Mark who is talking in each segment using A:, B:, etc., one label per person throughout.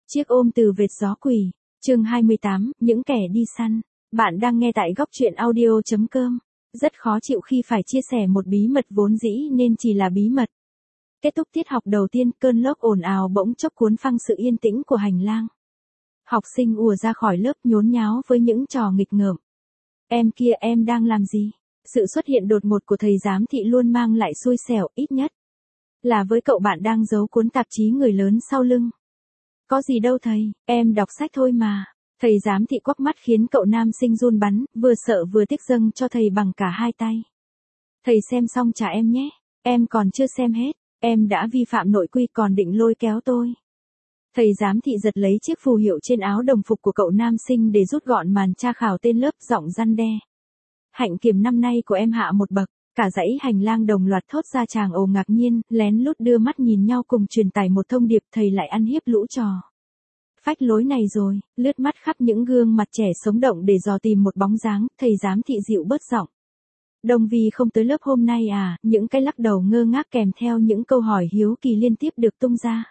A: Chiếc ôm từ vệt gió quỷ, chương 28, những kẻ đi săn. Bạn đang nghe tại góc truyện audio.com. Rất khó chịu khi phải chia sẻ một bí mật vốn dĩ nên chỉ là bí mật. Kết thúc tiết học đầu tiên, cơn lốc ồn ào bỗng chốc cuốn phăng sự yên tĩnh của hành lang. Học sinh ùa ra khỏi lớp nhốn nháo với những trò nghịch ngợm. Em kia, em đang làm gì? Sự xuất hiện đột ngột của thầy giám thị luôn mang lại xui xẻo, ít nhất là với cậu bạn đang giấu cuốn tạp chí người lớn sau lưng. Có gì đâu thầy, em đọc sách thôi mà. Thầy giám thị quắc mắt khiến cậu nam sinh run bắn, vừa sợ vừa tiếc dâng cho thầy bằng cả hai tay. Thầy xem xong trả em nhé, em còn chưa xem hết, em đã vi phạm nội quy còn định lôi kéo tôi. Thầy giám thị giật lấy chiếc phù hiệu trên áo đồng phục của cậu nam sinh để rút gọn màn tra khảo tên lớp, giọng răn đe. Hạnh kiểm năm nay của em hạ một bậc. Cả dãy hành lang đồng loạt thốt ra tràng ồ ngạc nhiên, lén lút đưa mắt nhìn nhau cùng truyền tải một thông điệp, thầy lại ăn hiếp lũ trò phách lối này rồi. Lướt mắt khắp những gương mặt trẻ sống động để dò tìm một bóng dáng, thầy giám thị dịu bớt giọng. Đồng Vi không tới lớp hôm nay à? Những cái lắc đầu ngơ ngác kèm theo những câu hỏi hiếu kỳ liên tiếp được tung ra.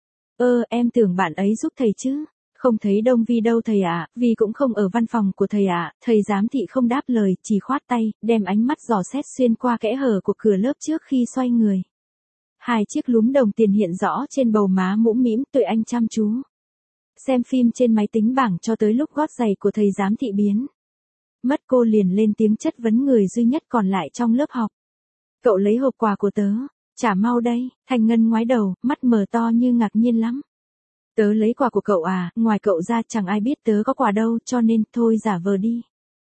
A: Em tưởng bạn ấy giúp thầy chứ. Không thấy Đông Vi đâu thầy ạ, Vi cũng không ở văn phòng của thầy ạ. Thầy giám thị không đáp lời, chỉ khoát tay, đem ánh mắt dò xét xuyên qua kẽ hở của cửa lớp trước khi xoay người. Hai chiếc lúm đồng tiền hiện rõ trên bầu má mũm mĩm, tụi anh chăm chú xem phim trên máy tính bảng cho tới lúc gót giày của thầy giám thị biến mất, cô liền lên tiếng chất vấn người duy nhất còn lại trong lớp học. Cậu lấy hộp quà của tớ, trả mau đây. Thành Ngân ngoái đầu, mắt mở to như ngạc nhiên lắm. Tớ lấy quà của cậu à? Ngoài cậu ra chẳng ai biết tớ có quà đâu, cho nên thôi giả vờ đi.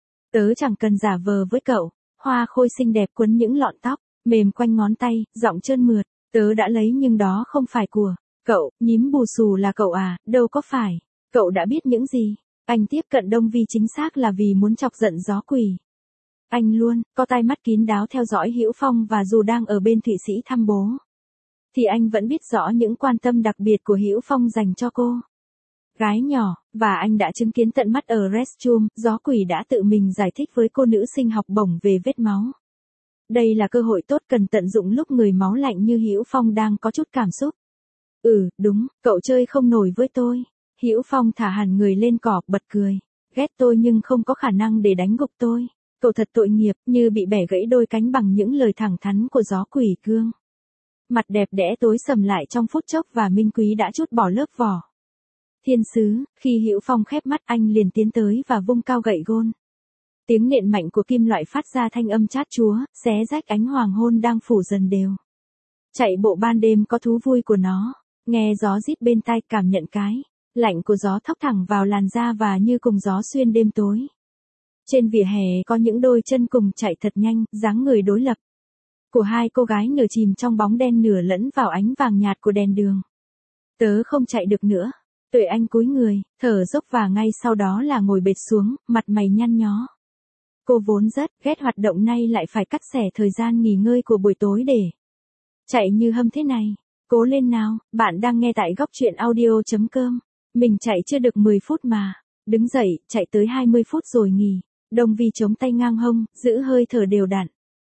A: Tớ chẳng cần giả vờ với cậu. Hoa khôi xinh đẹp quấn những lọn tóc mềm quanh ngón tay, giọng trơn mượt. Tớ đã lấy nhưng đó không phải của cậu. Nhím bù xù là cậu à? Đâu có phải. Cậu đã biết những gì? Anh tiếp cận Đông Vi chính xác là vì muốn chọc giận gió quỷ. Anh luôn có tai mắt kín đáo theo dõi Hữu Phong, và dù đang ở bên Thụy Sĩ thăm bố thì anh vẫn biết rõ những quan tâm đặc biệt của Hữu Phong dành cho cô gái nhỏ, và anh đã chứng kiến tận mắt ở restroom, gió quỷ đã tự mình giải thích với cô nữ sinh học bổng về vết máu. Đây là cơ hội tốt cần tận dụng lúc người máu lạnh như Hữu Phong đang có chút cảm xúc. Đúng, cậu chơi không nổi với tôi. Hữu Phong thả hẳn người lên cỏ, bật cười. Ghét tôi nhưng không có khả năng để đánh gục tôi. Cậu thật tội nghiệp, như bị bẻ gãy đôi cánh bằng những lời thẳng thắn của gió quỷ cương. Mặt đẹp đẽ tối sầm lại trong phút chốc và Minh Quý đã trút bỏ lớp vỏ thiên sứ. Khi Hữu Phong khép mắt, anh liền tiến tới và vung cao gậy gôn. Tiếng nện mạnh của kim loại phát ra thanh âm chát chúa, xé rách ánh hoàng hôn đang phủ dần đều. Chạy bộ ban đêm có thú vui của nó. Nghe gió rít bên tai, cảm nhận cái lạnh của gió thốc thẳng vào làn da và như cùng gió xuyên đêm tối. Trên vỉa hè có những đôi chân cùng chạy thật nhanh, dáng người đối lập của hai cô gái nửa chìm trong bóng đen nửa lẫn vào ánh vàng nhạt của đèn đường. Tớ không chạy được nữa. Tuệ Anh cúi người, thở dốc và ngay sau đó là ngồi bệt xuống, mặt mày nhăn nhó. Cô vốn rất ghét hoạt động, nay lại phải cắt xẻ thời gian nghỉ ngơi của buổi tối để chạy như hâm thế này. Cố lên nào, bạn đang nghe tại góc truyện audio.com. Mình chạy chưa được 10 phút mà. Đứng dậy, chạy tới 20 phút rồi nghỉ. Đông Vi chống tay ngang hông, giữ hơi thở đều đặn.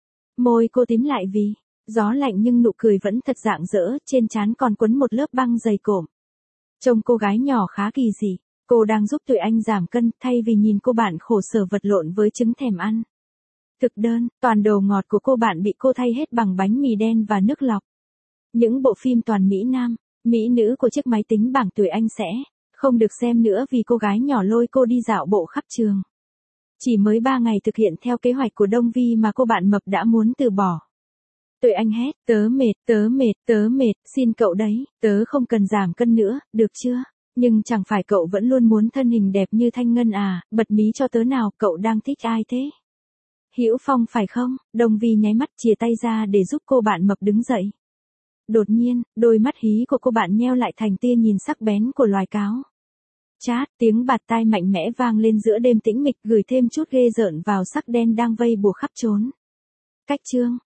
A: Môi cô tím lại vì gió lạnh nhưng nụ cười vẫn thật rạng rỡ, trên trán còn quấn một lớp băng dày cộm. Trông cô gái nhỏ khá kỳ dị. Cô đang giúp Tuệ Anh giảm cân, thay vì nhìn cô bạn khổ sở vật lộn với chứng thèm ăn thực đơn, toàn đồ ngọt của cô bạn bị cô thay hết bằng bánh mì đen và nước lọc. Những bộ phim toàn Mỹ Nam, Mỹ nữ của chiếc máy tính bảng Tuệ Anh sẽ không được xem nữa vì cô gái nhỏ lôi cô đi dạo bộ khắp trường. Chỉ mới 3 ngày thực hiện theo kế hoạch của Đông Vi mà cô bạn mập đã muốn từ bỏ. Tuệ Anh hét, tớ mệt, xin cậu đấy, tớ không cần giảm cân nữa, được chưa? Nhưng chẳng phải cậu vẫn luôn muốn thân hình đẹp như Thanh Ngân à? Bật mí cho tớ nào, cậu đang thích ai thế? Hữu Phong phải không? Đông Vi nháy mắt chìa tay ra để giúp cô bạn mập đứng dậy. Đột nhiên, đôi mắt hí của cô bạn nheo lại thành tia nhìn sắc bén của loài cáo. Chát, tiếng bạt tai mạnh mẽ vang lên giữa đêm tĩnh mịch, gửi thêm chút ghê rợn vào sắc đen đang vây bùa khắp trốn. Cách chương.